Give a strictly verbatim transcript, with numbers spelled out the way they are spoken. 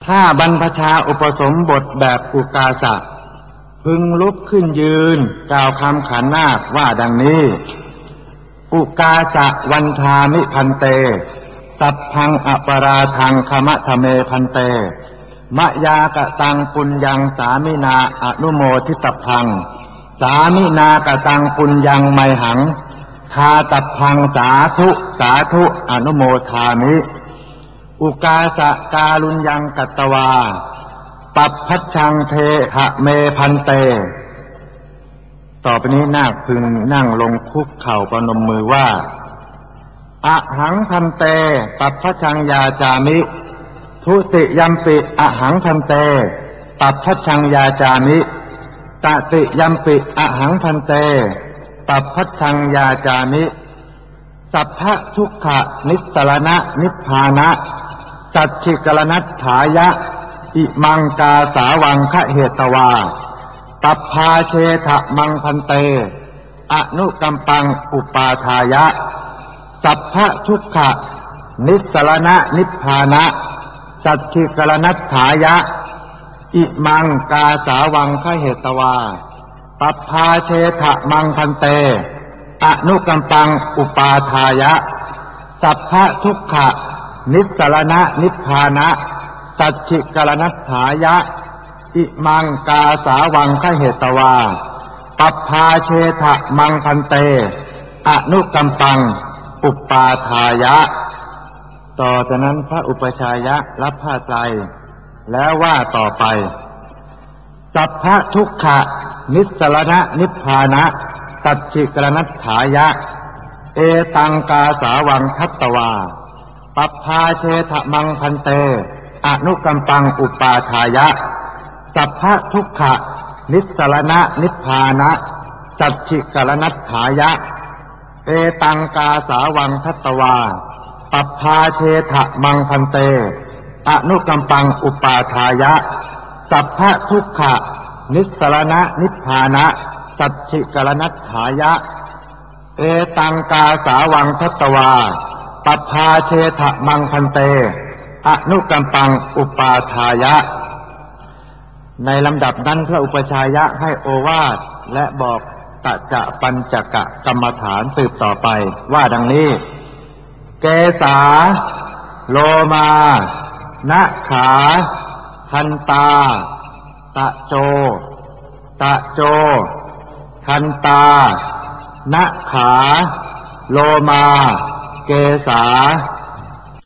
ถ้าบรรพชาอุปสมบทแบบอุกาสะพึงลุกขึ้นยืนกล่าวคำขันนาคว่าดังนี้อุกาสะวันทามิพันเตสัพพังอปราทังคมะทะเมพันเตมะยากะตังปุญญังสามินาอนุโมทิตพังสามินากะตังปุญญังไมหังทาตพังสาธุสาธุอนุโมทามิอุกาสะกาลุญญังกัตตวาปัปพัชชังเทหะเมพันเตต่อไปนี้นาคพึงนั่งลงคุกเข่าประนมมือว่าอะหังพันเตปัปพัชชังยาจามิทุติยัมปิอะหังพันเตปัปพัชชังยาจามิตติยัมปิอะหังพันเตปัปพัชชังยาจามิสัพพะทุกขะนิสสรณะนิพพานะสัจฉิกรณัฏฐายะอิมังกาสาวังคะเหตวาตัพพาเชทะมังพันเตอนุกัมปังอุปาทายะสัพพะทุกขะนิสสรณะนิพพานะสัจฉิกรณัฏฐายะอิมังกาสาวังคะเหตวาตัพพาเชทะมังพันเตอนุกัมปังอุปาทายะสัพพะทุกขะนิสสรณะนิพพานะสัจฉิกรณัฏฐายะอิมังกาสาวังคะเหตวาปัปพาเชทะมังพันเตอนุกัมปังอุปาทายะต่อจากนั้นพระอุปชายะรับผ้าไตรแล้วว่าต่อไปสัพพะทุกขะนิสสรณะนิพพานะสัจฉิกรณัฏฐายะเอตังกาสาวังคัตตวาปัปพาเชทะมังพันเตอนุกัมปังอุปาทายะสัพพะทุกขะนิสสรณะนิพพานะสัจฉิกรณัฏฐายะเอตังกาสาวังคัตตวาปัปพาเชทะมังพันเตอนุกัมปังอุปาทายะสัพพะทุกขะนิสสรณะนิพพานะสัจฉิกรณัฏฐายะเอตังกาสาวังคัตตวาปัปพาเชทะมังพันเตอนุกัมปังอุปาทายะในลำดับนั้นพระอุปชายะให้โอวาทและบอกตัจจะปัญจกะกรรมฐานสืบต่อไปว่าดังนี้เกสาโลมานะขาทันตาตะโจตะโจทันตานะขาโลมาเกสา